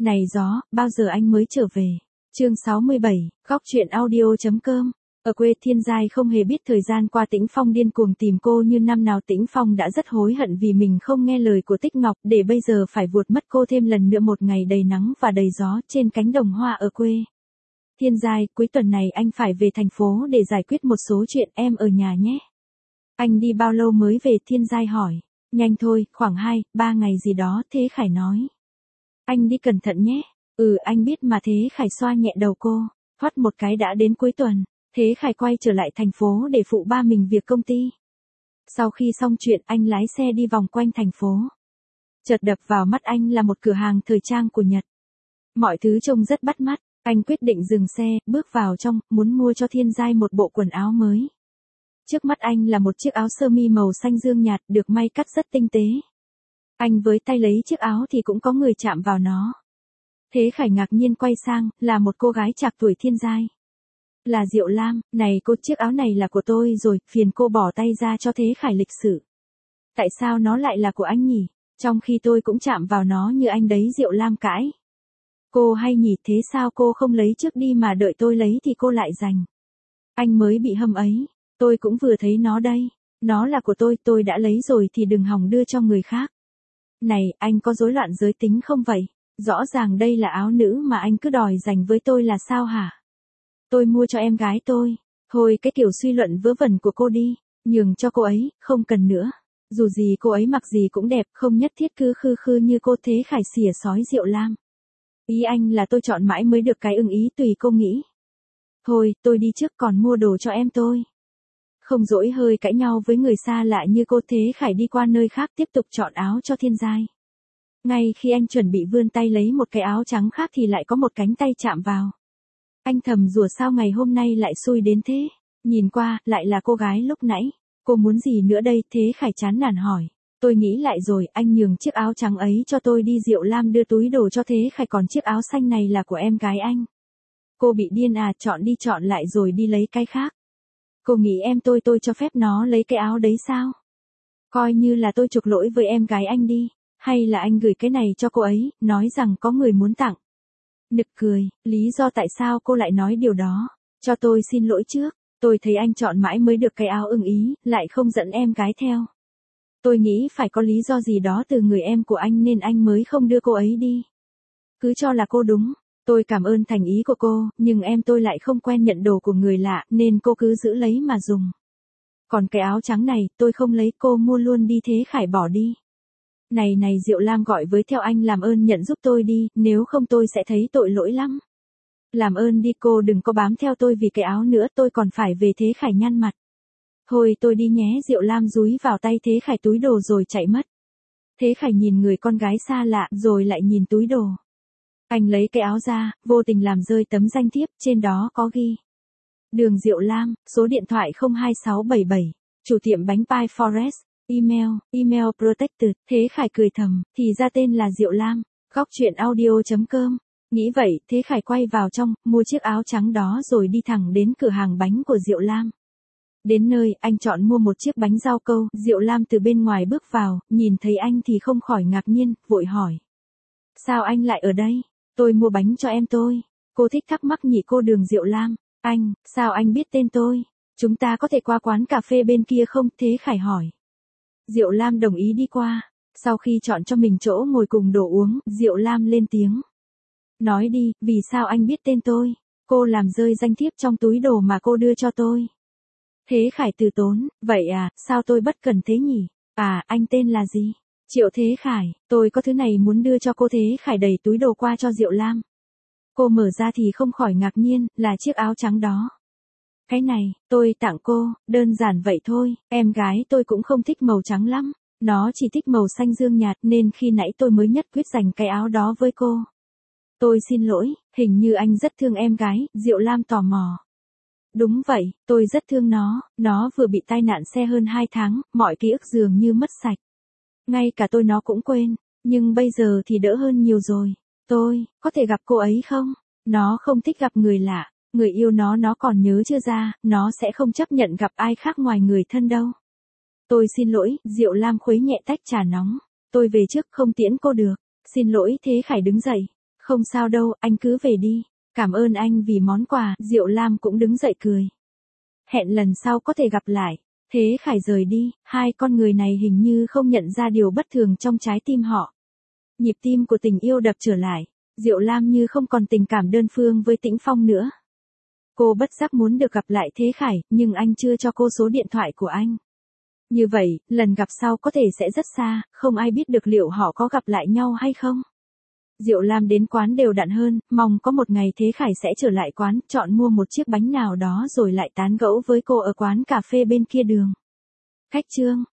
Này gió, bao giờ anh mới trở về? Chương 67, góc truyện audio.com. Ở quê Thiên Giai không hề biết thời gian qua Tĩnh Phong điên cuồng tìm cô như năm nào. Tĩnh Phong đã rất hối hận vì mình không nghe lời của Tích Ngọc, để bây giờ phải vuột mất cô thêm lần nữa một ngày đầy nắng và đầy gió trên cánh đồng hoa ở quê. Thiên Giai, cuối tuần này anh phải về thành phố để giải quyết một số chuyện, em ở nhà nhé. Anh đi bao lâu mới về? Thiên Giai hỏi. Nhanh thôi, khoảng 2-3 ngày gì đó, Thế Khải nói. Anh đi cẩn thận nhé. Anh biết mà. Thế Khải xoa nhẹ đầu cô. Thoát một cái đã đến cuối tuần. Thế Khải quay trở lại thành phố để phụ ba mình việc công ty. Sau khi xong chuyện, anh lái xe đi vòng quanh thành phố. Chợt đập vào mắt anh là một cửa hàng thời trang của Nhật. Mọi thứ trông rất bắt mắt. Anh quyết định dừng xe, bước vào trong, muốn mua cho Thiên Giai một bộ quần áo mới. Trước mắt anh là một chiếc áo sơ mi màu xanh dương nhạt, được may cắt rất tinh tế. Anh với tay lấy chiếc áo thì cũng có người chạm vào nó. Thế Khải ngạc nhiên quay sang, là một cô gái trạc tuổi Thiên Giai. Là Diệu Lam. Này cô, chiếc áo này là của tôi rồi, phiền cô bỏ tay ra cho. Thế Khải lịch sự. Tại sao nó lại là của anh nhỉ? Trong khi tôi cũng chạm vào nó như anh đấy. Diệu Lam cãi. Cô hay nhỉ, thế sao cô không lấy trước đi mà đợi tôi lấy thì cô lại giành. Anh mới bị hâm ấy. Tôi cũng vừa thấy nó đây. Nó là của tôi đã lấy rồi thì đừng hòng đưa cho người khác. Này, anh có rối loạn giới tính không vậy? Rõ ràng đây là áo nữ mà anh cứ đòi giành với tôi là sao hả? Tôi mua cho em gái tôi. Thôi cái kiểu suy luận vớ vẩn của cô đi. Nhường cho cô ấy, không cần nữa. Dù gì cô ấy mặc gì cũng đẹp, không nhất thiết cứ khư khư như cô. Thế Khải xỉa xói Diệu Lam. Ý anh là tôi chọn mãi mới được cái ưng ý, tùy cô nghĩ. Thôi, tôi đi trước, còn mua đồ cho em tôi. Không dỗi hơi cãi nhau với người xa lạ như cô. Thế Khải đi qua nơi khác tiếp tục chọn áo cho Thiên Giai. Ngay khi anh chuẩn bị vươn tay lấy một cái áo trắng khác thì lại có một cánh tay chạm vào. Anh thầm rủa sao ngày hôm nay lại xui đến thế. Nhìn qua, lại là cô gái lúc nãy. Cô muốn gì nữa đây? Thế Khải chán nản hỏi. Tôi nghĩ lại rồi, anh nhường chiếc áo trắng ấy cho tôi đi. Diệu Lam đưa túi đồ cho Thế Khải, còn chiếc áo xanh này là của em gái anh. Cô bị điên à? Chọn đi chọn lại rồi đi lấy cái khác. Cô nghĩ em tôi cho phép nó lấy cái áo đấy sao? Coi như là tôi chuộc lỗi với em gái anh đi. Hay là anh gửi cái này cho cô ấy, nói rằng có người muốn tặng. Nực cười, lý do tại sao cô lại nói điều đó? Cho tôi xin lỗi trước. Tôi thấy anh chọn mãi mới được cái áo ưng ý, lại không dẫn em gái theo. Tôi nghĩ phải có lý do gì đó từ người em của anh nên anh mới không đưa cô ấy đi. Cứ cho là cô đúng. Tôi cảm ơn thành ý của cô, nhưng em tôi lại không quen nhận đồ của người lạ, nên cô cứ giữ lấy mà dùng. Còn cái áo trắng này, tôi không lấy, cô mua luôn đi. Thế Khải bỏ đi. Này Diệu Lam gọi với theo anh, làm ơn nhận giúp tôi đi, nếu không tôi sẽ thấy tội lỗi lắm. Làm ơn đi cô, đừng có bám theo tôi vì cái áo nữa, tôi còn phải về. Thế Khải nhăn mặt. Thôi tôi đi nhé. Diệu Lam dúi vào tay Thế Khải túi đồ rồi chạy mất. Thế Khải nhìn người con gái xa lạ rồi lại nhìn túi đồ. Anh lấy cái áo ra, vô tình làm rơi tấm danh thiếp, trên đó có ghi. Đường Diệu Lam, số điện thoại 02677, chủ tiệm bánh pie Forest, email protected. Thế Khải cười thầm, thì ra tên là Diệu Lam. Góc truyện audio.com. Nghĩ vậy, Thế Khải quay vào trong, mua chiếc áo trắng đó rồi đi thẳng đến cửa hàng bánh của Diệu Lam. Đến nơi, anh chọn mua một chiếc bánh rau câu. Diệu Lam từ bên ngoài bước vào, nhìn thấy anh thì không khỏi ngạc nhiên, vội hỏi. Sao anh lại ở đây? Tôi mua bánh cho em tôi. Cô thích thắc mắc nhỉ? Cô Đường Diệu Lam. Anh, sao anh biết tên tôi? Chúng ta có thể qua quán cà phê bên kia không? Thế Khải hỏi. Diệu Lam đồng ý đi qua. Sau khi chọn cho mình chỗ ngồi cùng đồ uống, Diệu Lam lên tiếng. Nói đi, vì sao anh biết tên tôi? Cô làm rơi danh thiếp trong túi đồ mà cô đưa cho tôi. Thế Khải từ tốn, vậy à, sao tôi bất cẩn thế nhỉ? À, anh tên là gì? Triệu Thế Khải, tôi có thứ này muốn đưa cho cô. Thế Khải đẩy túi đồ qua cho Diệu Lam. Cô mở ra thì không khỏi ngạc nhiên, là chiếc áo trắng đó. Cái này, tôi tặng cô, đơn giản vậy thôi, em gái tôi cũng không thích màu trắng lắm. Nó chỉ thích màu xanh dương nhạt nên khi nãy tôi mới nhất quyết giành cái áo đó với cô. Tôi xin lỗi, hình như anh rất thương em gái. Diệu Lam tò mò. Đúng vậy, tôi rất thương nó vừa bị tai nạn xe hơn 2 tháng, mọi ký ức dường như mất sạch. Ngay cả tôi nó cũng quên, nhưng bây giờ thì đỡ hơn nhiều rồi. Tôi, có thể gặp cô ấy không? Nó không thích gặp người lạ, người yêu nó còn nhớ chưa ra, nó sẽ không chấp nhận gặp ai khác ngoài người thân đâu. Tôi xin lỗi. Diệu Lam khuấy nhẹ tách trà nóng. Tôi về trước, không tiễn cô được. Xin lỗi. Thế Khải đứng dậy. Không sao đâu, anh cứ về đi. Cảm ơn anh vì món quà, Diệu Lam cũng đứng dậy cười. Hẹn lần sau có thể gặp lại. Thế Khải rời đi, hai con người này hình như không nhận ra điều bất thường trong trái tim họ. Nhịp tim của tình yêu đập trở lại, Diệu Lam như không còn tình cảm đơn phương với Tĩnh Phong nữa. Cô bất giác muốn được gặp lại Thế Khải, nhưng anh chưa cho cô số điện thoại của anh. Như vậy, lần gặp sau có thể sẽ rất xa, không ai biết được liệu họ có gặp lại nhau hay không. Diệu Lam đến quán đều đặn hơn, mong có một ngày Thế Khải sẽ trở lại quán, chọn mua một chiếc bánh nào đó rồi lại tán gẫu với cô ở quán cà phê bên kia đường. Khách Trương